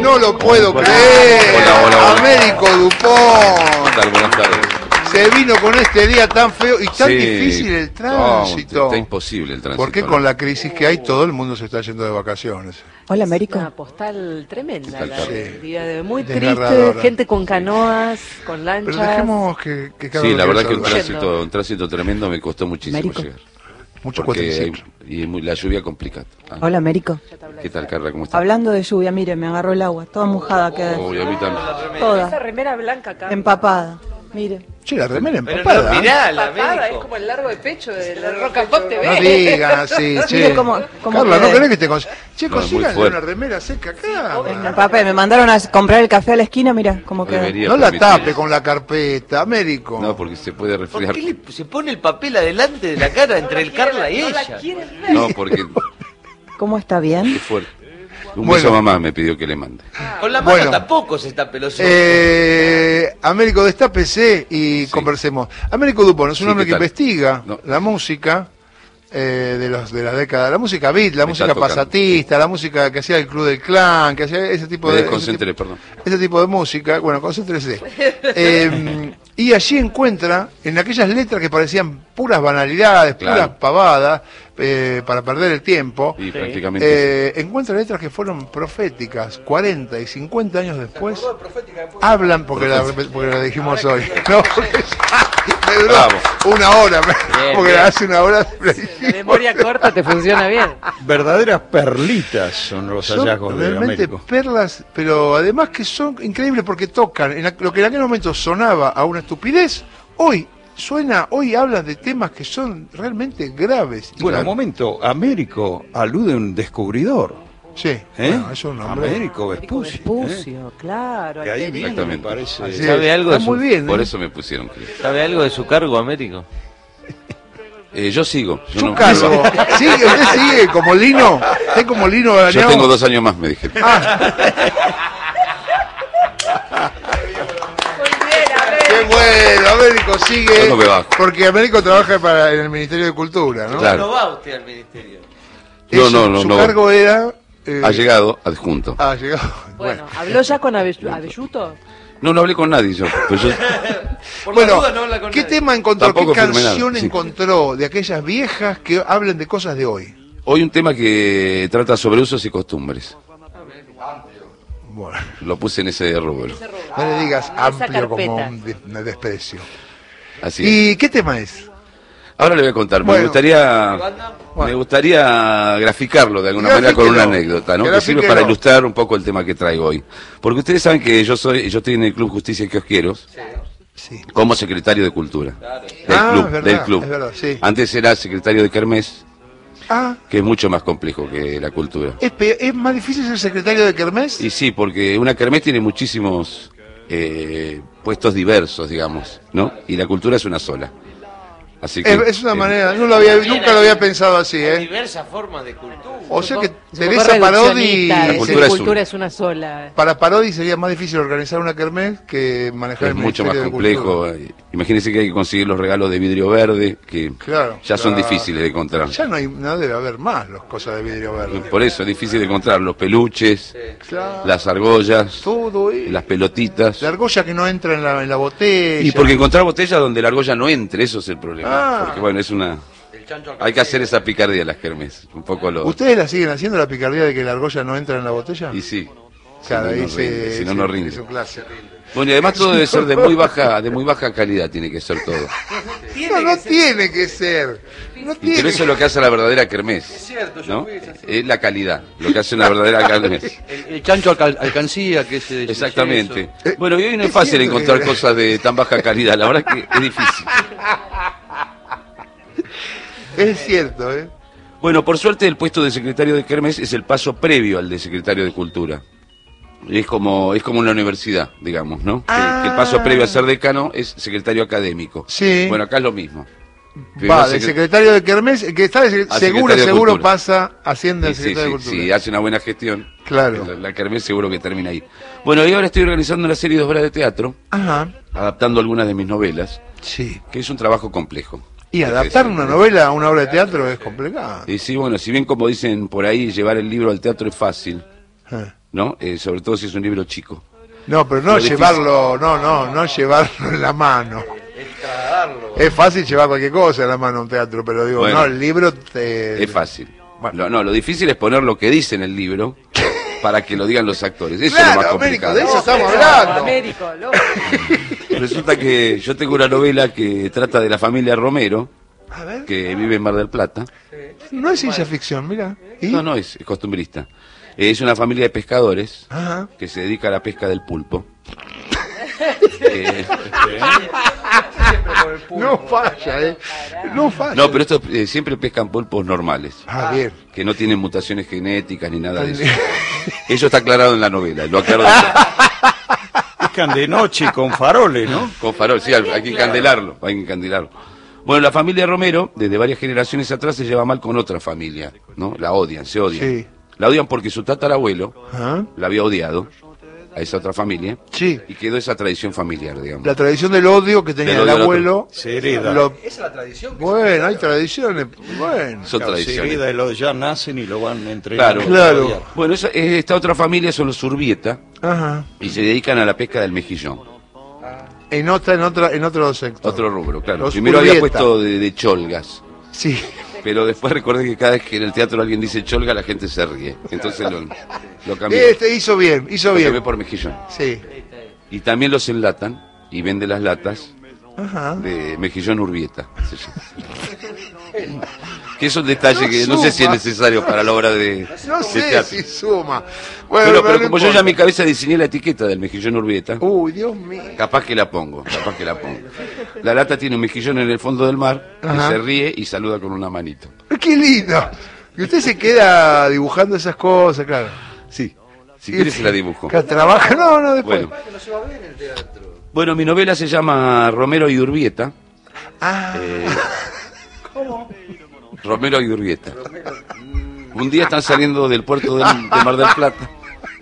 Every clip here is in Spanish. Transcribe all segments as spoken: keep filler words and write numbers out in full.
no lo puedo creer. Hola, hola, hola. Américo Dupont. ¿Qué tal? Buenas tardes. Se vino con este día tan feo y tan Sí. difícil el tránsito. No, está imposible el tránsito. Porque con la crisis que hay, todo el mundo se está yendo de vacaciones. Hola, Américo. Una postal tremenda, Postal la sí. del día de hoy. Muy Desgarradora. triste, gente con canoas, con lanchas. Pero dejemos que, que cada Sí, uno la quiera verdad que un saludar. tránsito, un tránsito tremendo, me costó muchísimo Américo. llegar. Mucho Porque cuatriciclo. hay- y muy- la lluvia complica. Ah, Hola, Américo. ¿Qué tal, Carla? ¿Cómo estás? Hablando de lluvia, mire, me agarró el agua, toda mojada queda, Uy, a mí también. Esa toda, remera blanca acá. empapada. Mire, Che, la remera Pero empapada. no, mirá, la Empapada, es Américo. como el largo de pecho de la Roca Pop T V. No digan así, che. mire cómo, cómo Carla, ¿no quedé. querés que te cons... Che, No, muy consíganle fuerte. una remera seca acá. Me empapé, me mandaron a comprar el café a la esquina, mira cómo queda. Debería No la permitir. tape con la carpeta, Américo. No, porque se puede ¿Por resfriar. qué le- se pone el papel adelante de la cara entre el Carla y No la ella? quieren ver. No, porque ¿Cómo está bien? es fuerte. Un Bueno. beso a mamá me pidió que le mande. Con la mano Bueno. tampoco se está peloso. Eh, Américo, destápese y Sí. conversemos. Américo Dupont es un Sí, hombre ¿qué que tal? investiga No. la música eh, de los de la década, la música beat, la Me música está tocando. pasatista, la música que hacía el Club del Clan, que hacía ese tipo Me de ese desconcentré, tipo, perdón. ese tipo de música. Bueno, concéntrese. Eh, y allí encuentra en aquellas letras que parecían puras banalidades, puras Claro. pavadas eh, para perder el tiempo. Y prácticamente. Eh, encuentra letras que fueron proféticas, cuarenta y cincuenta años después. Hablan, porque la, porque la dijimos hoy. No, porque me duró Bravo. una hora, Bien, porque bien. hace una hora la La dijimos. memoria corta te funciona bien. Verdaderas perlitas son los Son hallazgos de realmente Américo. perlas, pero además que son increíbles porque tocan en la- lo que en aquel momento sonaba a una estupidez, hoy suena, hoy hablan de temas que son realmente graves. Y Bueno, un claro, momento, Américo alude a un descubridor, sí, ¿eh? bueno, es un nombre. Américo Vespucci. ¿eh? Vespucio, claro. Que ahí aquel- viene, me Exactamente. parece. Así ¿Sabe es. algo de Está su- muy bien. Por ¿eh? eso me pusieron, creo. ¿Sabe algo de su cargo, Américo? Eh, yo sigo. Yo, Su no- cargo. Sí, usted sigue como Lino. Usted como Lino yo Arañao. tengo dos años más, me dijeron. Muy bien, a ver. Qué bueno, Américo sigue. Yo no me bajo. Porque Américo trabaja para, en el Ministerio de Cultura, ¿no? Claro. ¿No va usted al ministerio? No, Eso, no, no, Su no. cargo era. eh, Ha llegado adjunto. Ha llegado. Bueno, ¿habló ya con Abe- Abelluto? No, no hablé con nadie yo. Pero yo Por Bueno, la duda no habla con ¿qué nadie. tema encontró? Tampoco ¿Qué firmé nada, canción sí. encontró de aquellas viejas que hablan de cosas de hoy? hoy un tema que trata sobre usos y costumbres. Bueno, Lo puse en ese rubro. no le digas esa amplio como carpeta. un, de- un desprecio. Así es. ¿Y qué tema es? Ahora le voy a contar. Bueno. me gustaría Bueno. me gustaría graficarlo de alguna manera con una Grafiquelo. anécdota, ¿no? Que sirve Grafiquelo. para ilustrar un poco el tema que traigo hoy. Porque ustedes saben que yo soy yo estoy en el Club Justicia y Kiosqueros Sí. como secretario de Cultura del Ah, club, es verdad, del club. es verdad, sí. Antes era secretario de Kermés, Ah, que es mucho más complejo que la cultura. ¿es, pe- es más difícil ser secretario de Kermés? Y sí, porque una kermés tiene muchísimos eh, puestos diversos, digamos, ¿no? Y la cultura es una sola. Así que Es, es una eh, manera, no lo había, nunca lo había pensado así, Hay ¿eh? diversas formas de cultura. O sea que Es un poco Teresa Parodi, reduccionista, La decir cultura es cultura una. es una sola. para Parodi sería más difícil organizar una kermés que manejar es el mucho más Ministerio de complejo. Cultura. eh, Imagínense que hay que conseguir los regalos de vidrio verde, que Claro, ya son claro. difíciles de encontrar. Ya no, hay, no debe haber más las cosas de vidrio verde. Por eso es difícil de encontrar los peluches, Claro. las argollas, Todo y las pelotitas. la argolla que no entra en la, en la botella. Y porque encontrar botellas donde la argolla no entre, eso es el problema. Ah. Porque bueno, es una... Hay que hacer esa picardía a las kermés. Un poco lo... ¿Ustedes la siguen haciendo la picardía de que la argolla no entra en la botella? Y sí. Claro, si no, ahí no se- rinde, si no, se- no rinde. Es un clásico. Bueno, y además todo debe ser de muy baja, de muy baja calidad, tiene que ser todo. No, no tiene que ser. No Y tiene pero eso es lo que hace la verdadera kermés. Es cierto, yo ¿no? fui esa- Es la calidad, lo que hace una verdadera kermés. El, el chancho alca- alcancía, que es el Exactamente. Eh, Bueno, y hoy no es es fácil cierto encontrar que- cosas de tan baja calidad, la verdad que es difícil. Es cierto, ¿eh? Bueno, por suerte el puesto de secretario de kermés es el paso previo al de secretario de cultura. Es como, es como una universidad, digamos, ¿no? Que- Ah. Que, el paso previo a ser decano es secretario académico. Sí. Bueno, acá es lo mismo. Primero Va, del secre- secretario de Kermés, el que está de sec- A seguro, secretario de seguro Cultura. pasa, asciende al Sí, sí, secretario sí, de Cultura. si hace una buena gestión, Claro. la, la kermés seguro que termina ahí. Bueno, y ahora estoy organizando una serie de obras de teatro, Ajá, adaptando algunas de mis novelas, sí. que es un trabajo complejo. Y adaptar una novela a una obra de teatro es complicado. Y sí, bueno, si bien como dicen por ahí, llevar el libro al teatro es fácil, Eh. ¿no? Eh, sobre todo si es un libro chico. No, pero no Lo difícil. llevarlo, no, no, no llevarlo en la mano. Es fácil llevar cualquier cosa en la mano a un teatro, pero digo, Bueno, no, el libro te... Es fácil. Bueno. Lo, no, lo difícil es poner lo que dice en el libro para que lo digan los actores. Eso Claro, es lo más Américo, complicado. de eso estamos Pero, hablando. Américo, loco. Resulta que yo tengo una novela que trata de la familia Romero, A ver, que vive en Mar del Plata. no es ciencia ficción, mira. ¿Y? No, no, es, es costumbrista. Eh, Es una familia de pescadores Ajá. que se dedica a la pesca del pulpo. Eh, No falla, eh. No falla. no, pero estos eh, siempre pescan pulpos normales, Ah, bien. que no tienen mutaciones genéticas ni nada de eso. Eso está aclarado en la novela, lo aclaro de- Pescan de noche y con faroles, ¿no? con farol, sí, hay que encandilarlo, hay que encandilarlo. Bueno, la familia Romero, desde varias generaciones atrás, se lleva mal con otra familia, ¿no? La odian, se odian. Sí. La odian porque su tatarabuelo Ajá. la había odiado a esa otra familia Sí. y quedó esa tradición familiar, digamos. La tradición del odio que tenía Del el odio al abuelo. Se hereda. lo- Esa es la tradición. que Bueno, hay tradiciones. Bueno. Son Claro, se tradiciones. hereda y los ya nacen y lo van entrenando. Claro. Claro. Bueno, esa- esta otra familia son los Urbieta Ajá. y se dedican a la pesca del mejillón. En otra, en otra, en otro sector. Otro rubro, claro. Los Primero había Urbieta. puesto de, de cholgas, Sí. pero después recordé que cada vez que en el teatro alguien dice cholga, la gente se ríe. Entonces lo, lo cambié. Este hizo bien, hizo Lo cambié bien. por mejillón. Sí. Y también los enlatan y venden las latas Ajá. de mejillón Urbieta. se llama. Que es un detalle No que no sé si es suma. necesario para la obra de, No de sé teatro. si suma. Bueno, Pero, pero no como yo ya en importa. mi cabeza diseñé la etiqueta del mejillón Urbieta, Uy, Dios mío. capaz que la pongo, capaz que la pongo. La lata tiene un mejillón en el fondo del mar, que Ajá. se ríe y saluda con una manito. Qué lindo. Y usted se queda dibujando esas cosas, claro. Sí, si quieres se la dibujo. Que trabaja, no, no, después. Bueno. Bueno, mi novela se llama Romero y Urbieta. Ah, Eh, Romero y Urbieta. Un día están saliendo del puerto del- de Mar del Plata.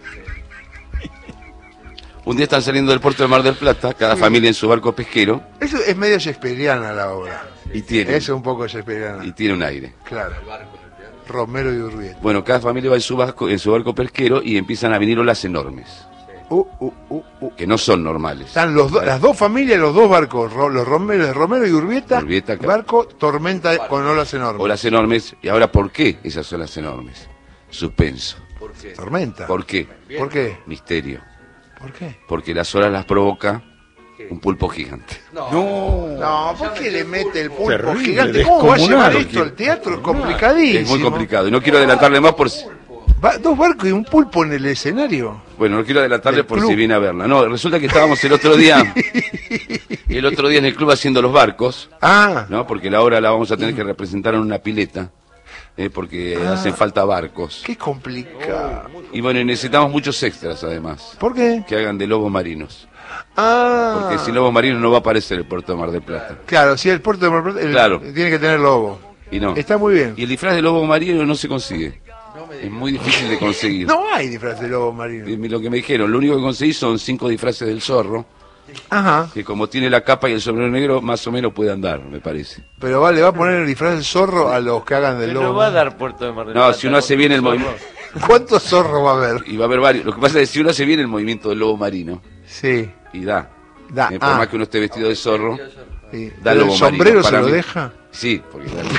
Un día están saliendo del puerto de Mar del Plata, cada familia en su barco pesquero, eso es medio shakespeariana la obra. y tiene, Eso es un poco shakespeariana. y tiene un aire. Claro. Romero y Urbieta. Bueno, cada familia va en su barco, en su barco pesquero y empiezan a venir olas enormes, Uh, uh, uh, uh. que no son normales. Están los do- las dos familias, los dos barcos, Ro- los Romero, Romero y Urbieta, Urbieta, claro. barco, tormenta con olas enormes. Olas enormes, y ahora ¿por qué esas olas enormes? Suspenso. Tormenta. ¿Por qué? ¿Por qué? Misterio. ¿Por qué? Porque las olas las provoca un pulpo gigante. No. No, ¿por qué le mete el pulpo Terrible, gigante? ¿Cómo va a llevar descomunal. esto al teatro? Es complicadísimo. Es muy complicado, y no quiero adelantarle más por si... Va- dos barcos y un pulpo en el escenario. Bueno, no quiero adelantarle Del por club. si viene a verla. No, resulta que estábamos el otro día, el otro día en el club haciendo los barcos, Ah, ¿no? Porque la obra la vamos a tener que representar en una pileta, eh, porque Ah. hacen falta barcos. qué complicado. Y bueno, y necesitamos muchos extras además, ¿Por qué? que hagan de lobos marinos. Ah, Porque sin lobos marinos no va a aparecer el puerto de Mar del Plata. claro, si el puerto de Mar del Plata, el- Claro. tiene que tener lobo. Y no. Está muy bien. Y el disfraz de lobo marino no se consigue. Es muy difícil de conseguir. No hay disfraz de lobo marino. Y lo que me dijeron, lo único que conseguí son cinco disfraces del zorro, Ajá, que como tiene la capa y el sombrero negro, más o menos puede andar, me parece. pero va, le va a poner el disfraz del zorro a los que hagan del No lobo. va a dar Puerto de Mar del No, Plata, si uno hace bien el zorro. movimiento, ¿Cuántos zorros va a haber? y va a haber varios. Lo que pasa es que si uno hace bien el movimiento del lobo marino, Sí, y da, da. eh, por ah, más que uno esté vestido de zorro, sí. da ¿Pero lobo el marino. sombrero se Para lo mí- deja? Sí, porque claro,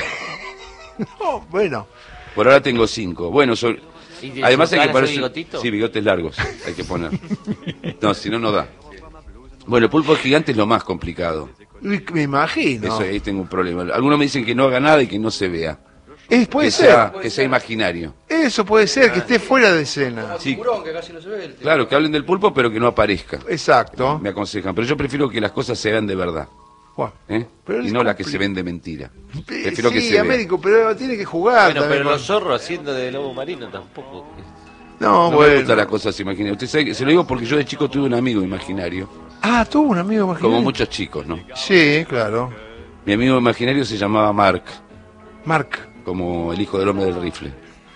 No, bueno. por ahora tengo cinco. Bueno, son- ¿Y de además hay que sus caras, poner... ese bigotito? Sí, bigotes largos, hay que poner. No, si no, no da. Bueno, el pulpo gigante es lo más complicado. Uy, me imagino. Eso, ahí tengo un problema. Algunos me dicen que no haga nada y que no se vea. Es, puede que ser. sea, que sea imaginario. Eso puede ser, que esté fuera de escena. Sí, Tiburón, que casi no se ve. el claro, que hablen del pulpo, pero que no aparezca. Exacto. Me aconsejan. Pero yo prefiero que las cosas se vean de verdad. Bueno, ¿eh? Pero Y es no las que compli- se ven de mentira. Eh, Prefiero que sí, se vea. Américo, pero tiene que jugar. Bueno, también pero con- los zorros haciendo de lobo marino tampoco. No, No me bueno. gustan las cosas imaginarias. Usted sabe que se lo digo porque yo de chico tuve un amigo imaginario. Ah, tuvo un amigo imaginario. Como muchos chicos, ¿no? Sí, claro. Mi amigo imaginario se llamaba Mark, Marc. como el hijo del hombre del rifle.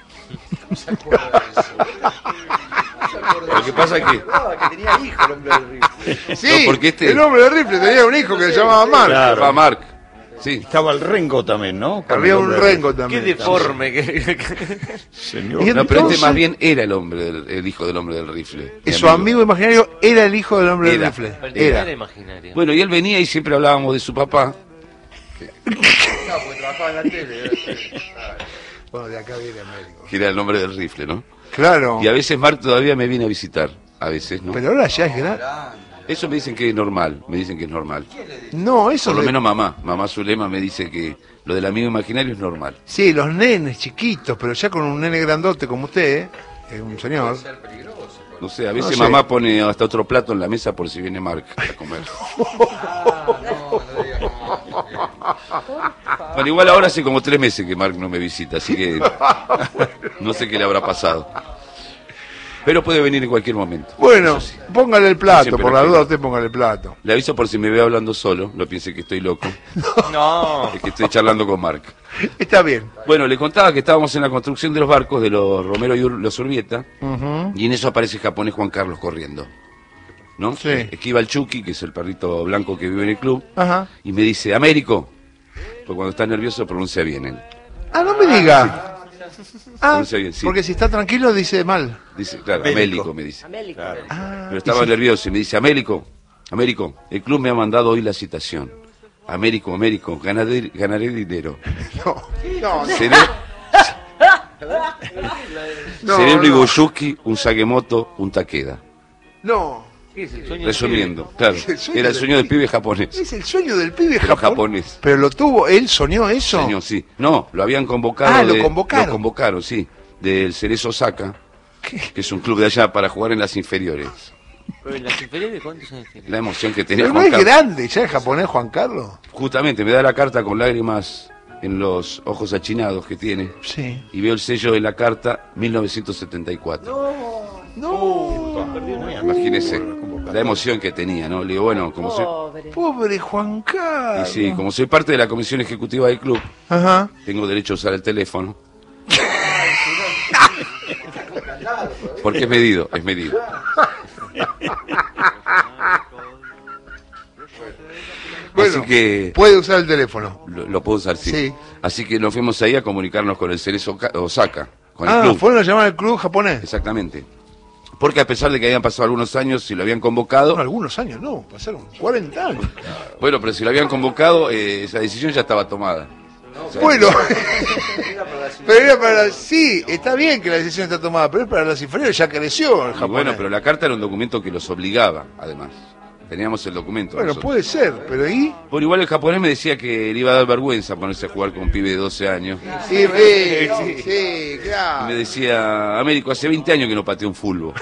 Lo que pasa es que... Ah, que tenía hijo el hombre del río. Sí, No, porque este- el hombre de rifle tenía un hijo que se llamaba Marc. Se llamaba Mark. Sí. Estaba el Rengo también, ¿no? Con Había el un hombre- rengo Qué también. deforme. que- Señor. Y No, pero este entonces- más bien era el hombre, del- el hijo del hombre del rifle. Y mi su amigo imaginario era el hijo del hombre del Era. rifle. Pero era Era. imaginario. Bueno, y él venía y siempre hablábamos de su papá. No, porque trabajaba en la tele. Bueno, de acá viene Américo. Que era el nombre del rifle, ¿no? Claro. Y a veces Mark todavía me viene a visitar, a veces, ¿no? Pero ahora ya es grande. Eso me dicen que es normal, me dicen que es normal. No, eso Por lo de- menos mamá, mamá Zulema me dice que lo del amigo imaginario es normal. Sí, los nenes chiquitos, pero ya con un nene grandote como usted, ¿eh? Es un señor. No sé, a veces No sé. mamá pone hasta otro plato en la mesa por si viene Mark a comer. Bueno, igual ahora hace como tres meses que Mark no me visita, así que no sé qué le habrá pasado. Pero puede venir en cualquier momento. Bueno, Eso sí. póngale el plato, Siempre por lo la quiero. duda usted póngale el plato. Le aviso por si me ve hablando solo, no piense que estoy loco, No. es que estoy charlando con Mark. Está bien. Bueno, le contaba que estábamos en la construcción de los barcos de los Romero y Ur- los Urbieta, y en eso aparece el japonés Juan Carlos corriendo, ¿no? Sí. Esquiva el Chucky, que es el perrito blanco que vive en el club, Ajá. y me dice, Américo, pues cuando está nervioso pronuncia bien él. Ah, no me diga. Ah, Pronuncia bien, sí. porque si está tranquilo dice mal. Dice, claro, Amélico. Amélico me dice. Amélico. Ah, Pero estaba nervioso y me dice, Américo, Américo, el club me ha mandado hoy la citación. Américo, Américo, ganaré, ganaré dinero. no, no, Seré, no, seré un no, Igoyuki, un Sagemoto, un Takeda. no. ¿Qué es el sueño? Resumiendo, claro, Es el sueño era el del sueño del pibe. pibe japonés. Es el sueño del pibe Pero japon- japonés. Pero lo tuvo, él soñó eso. Señor, sí. No, lo habían convocado. Ah, lo de- convocaron. Lo convocaron, sí. Del Cerezo Osaka, que es un club de allá para jugar en las inferiores. Pero en las inferiores, ¿cuántos años tiene? La emoción que tenía Pero no Juan es Carlos. grande ya el japonés Juan Carlos. Justamente, me da la carta con lágrimas en los ojos achinados que tiene. Sí. Y veo el sello de la carta mil novecientos setenta y cuatro. No. Imagínese la emoción que tenía, ¿no? Le digo, bueno, como soy, Pobre. Pobre Juan y Carlos. sí, como soy parte de la comisión ejecutiva del club, Ajá. tengo derecho a usar el teléfono. Porque es medido, es medido. Bueno, Así que puede usar el teléfono. lo, lo puedo usar, sí. Sí. Así que nos fuimos ahí a comunicarnos con el Cerezo Oka- Osaka, con el Ah, club. fueron a llamar al club japonés. Exactamente. Porque a pesar de que habían pasado algunos años, si lo habían convocado, Bueno, algunos años, no, pasaron cuarenta años. bueno, pero si lo habían convocado, eh, esa decisión ya estaba tomada. O sea, Bueno, pero era para... Sí, está bien que la decisión está tomada, pero es para las inferiores, ya creció el y japonés. bueno, pero la carta era un documento que los obligaba, además. Teníamos el documento. Bueno, nosotros. puede ser, pero ¿y? Por igual el japonés me decía que le iba a dar vergüenza ponerse a jugar con un pibe de doce años. Sí, sí, sí, sí, Y claro. me decía, Américo, hace veinte años que no pateo un fulbo.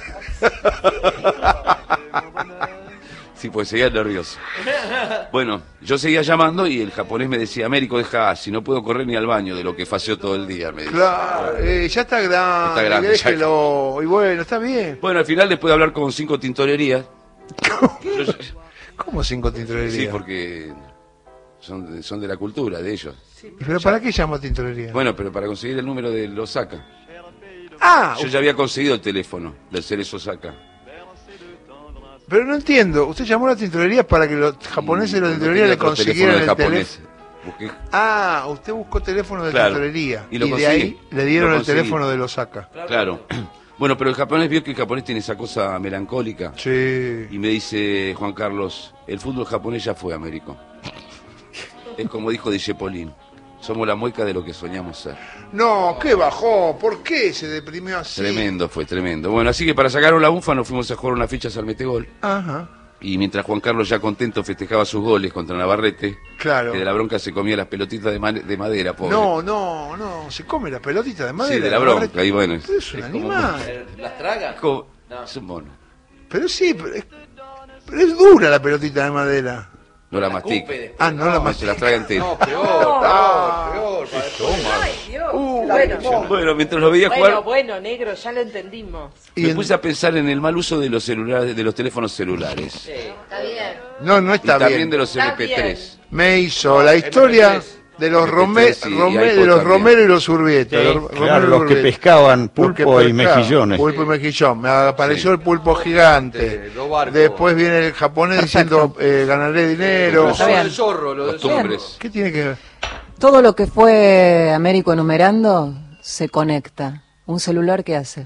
Sí, pues seguía nervioso. Bueno, yo seguía llamando y el japonés me decía, Américo, deja, si no puedo correr ni al baño de lo que fació todo el día, me decía. Claro, eh, ya está grande, Está grande, ya. déjelo. Y bueno, está bien. Bueno, al final, después de hablar con cinco tintorerías, yo- ¿Cómo cinco tintorerías? sí, porque son de, son de la cultura de ellos. ¿Pero para qué llama tintorería? Bueno, pero para conseguir el número de Osaka. Ah, Yo ya había conseguido el teléfono del Cerezo Osaka. pero no entiendo. Usted llamó a la tintorería para que los japoneses de la No tintorería tenía le otro consiguieran el teléfono del teléfono. japonés. Busqué- Ah, usted buscó teléfono de Claro, tintorería. y Y, lo de conseguí, ahí le dieron lo el conseguí. teléfono de los Osaka. Claro. Bueno, pero el japonés vio que el japonés tiene esa cosa melancólica. Sí. Y me dice, Juan Carlos, el fútbol japonés ya fue, Américo. Es como dijo Dijepolín, somos la mueca de lo que soñamos ser. No, qué bajó. ¿Por qué se deprimió así? Tremendo fue, tremendo. Bueno, así que para sacar la bufa nos fuimos a jugar unas fichas al Metegol. Ajá. Y mientras Juan Carlos ya contento festejaba sus goles contra Navarrete, Claro. que de la bronca se comía las pelotitas de, ma- de madera, pobre. No, no, no. Se come la pelotita de madera. sí, de la bronca, y bueno. Pero es un como- animal. ¿Las traga? es como- es un mono. Pero sí, pero es, pero es dura la pelotita de madera. No la mastica. Escupe después. Ah, no, la No, más. se las traga entera. No, peor, peor, peor. para- Ay, Dios. Uh, bueno, Bueno, mientras lo veía bueno, jugar, bueno, negro, ya lo entendimos. Y me en- puse a pensar en el mal uso de los celulares, de los teléfonos celulares. Está bien. No, no Y está también bien. de los Está eme pe tres. Me hizo la historia. De los, M P Rome, tres y Rome- iPod de los también. Romero y los Urbieta. Sí, los Romero claro, y los que Urbieta. pescaban Los que pulpo y pescaban, mejillones. Pulpo y mejillón. Me apareció Sí. el pulpo gigante. Sí, los barcos. Después viene el japonés diciendo eh, ganaré dinero. Está Lo bien. del zorro, lo del zorro. Costumbres. ¿Qué tiene que ver? Todo lo que fue Américo enumerando se conecta. ¿Un celular qué hace?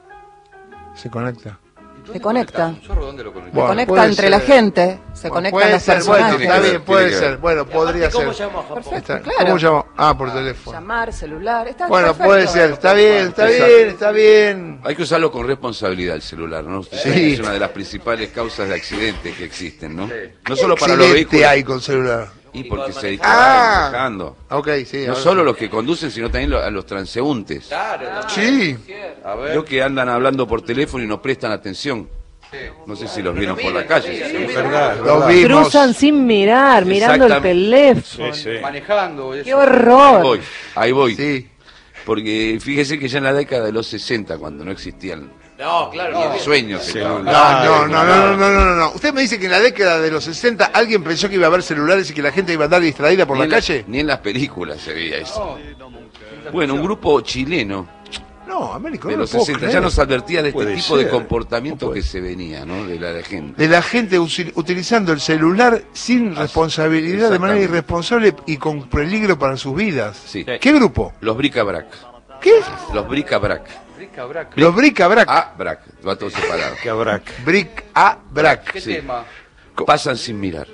Se conecta. Se conecta. ¿Un zorro dónde lo conectó? Se Bueno, conecta puede entre ser. la gente, se Bueno, conectan puede los ser, bueno, personajes. Tiene está que ver, bien, puede tiene que ser. ver. Bueno, podría ¿Cómo ser. llama Japón? Perfecto, Está- claro. ¿Cómo llama? Ah, por teléfono. Llamar, celular, está Bueno, perfecto. puede ser. Está bien, está bien, está bien. Hay que usarlo con responsabilidad el celular, ¿no? Usted Sí. sabe que es una de las principales causas de accidentes que existen, ¿no? No solo para los Accidente vehículos. hay con celular. Y porque se Ah. distraen manejando. Ok, sí. No ahora solo sí. los que conducen, sino también lo- a los transeúntes. Claro, la- Sí. a ver. Los que andan hablando por teléfono y no prestan atención. No sé si los vieron por la calle. Es verdad, es Los verdad. vimos. Cruzan sin mirar, mirando el Exactamente. teléfono. Sí, sí. Manejando. eso. ¡Qué Ahí horror! voy, ahí voy. Sí. Porque fíjese que ya en la década de los sesenta, cuando no existían No, claro. ni no. de sueños, Sí. estaban- No, no, no, no, no, no, no, no. ¿Usted me dice que en la década de los sesenta alguien pensó que iba a haber celulares y que la gente iba a andar distraída por ni la en calle? ni en las películas se veía eso. No. Bueno, un grupo chileno No, Américo, de no lo los puedo sesenta creer. ya nos advertía de este Puede tipo de ser. comportamiento No puede que se venía, ¿no? De la gente. De la gente usi- utilizando el celular sin responsabilidad, de manera exactamente. irresponsable y con peligro para sus vidas. Sí. ¿Qué grupo? Los bric-a-brac. ¿Qué? Los bric-a-brac. Rica, braca. Los bric-a-brac. Ah, brac. Va todo separado. Que habrá. Bric-a-brac. ¿Qué Sí. tema? Pasan sin mirar.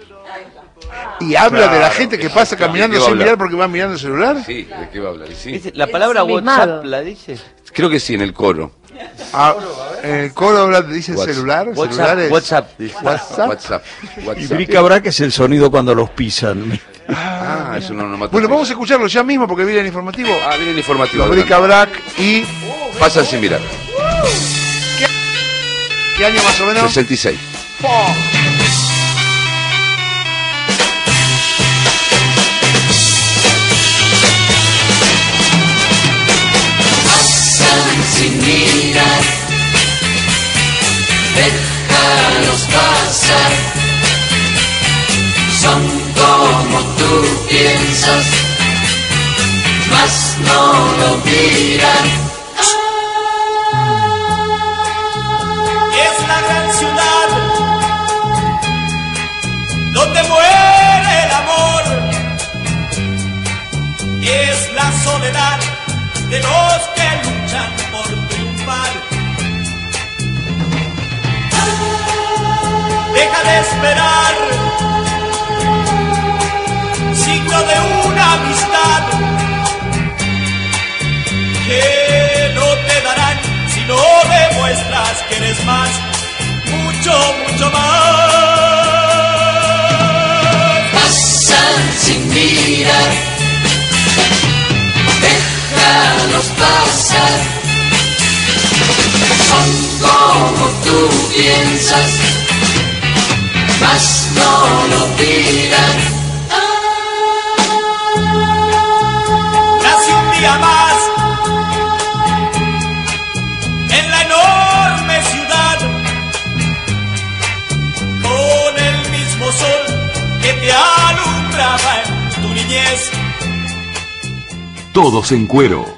Y habla de la Claro, gente que pasa caminando ¿de qué va a sin hablar? mirar porque va mirando el celular. Sí, ¿de qué va a hablar? Y sí. ¿La palabra Ensimismado. WhatsApp la dice? Creo que sí, en el coro. Ah, en el coro habla, dice What's- celular. WhatsApp, celulares. WhatsApp, dice. WhatsApp. WhatsApp. Y WhatsApp. bric-a-brac es el sonido cuando los pisan. Ah, es un onomatopeya. Bueno, vamos a escucharlo ya mismo porque viene el informativo. Ah, viene el informativo. Los adelante. bric-a-brac y... Pasan sin mirar. ¿Qué año más o menos? sesenta y seis. Sin mirar, déjalos pasar. Son como tú piensas, mas no lo miran. Es la gran ciudad donde muere el amor. Es la soledad de los que luchan por triunfar. Deja de esperar, signo de una amistad que no te darán si no demuestras que eres más, mucho, mucho más. Pasan sin mirar, déjalos pasar. Son como tú piensas, mas no lo miran. Nace un día más en la enorme ciudad con el mismo sol que te alumbraba en tu niñez. Todos en cuero.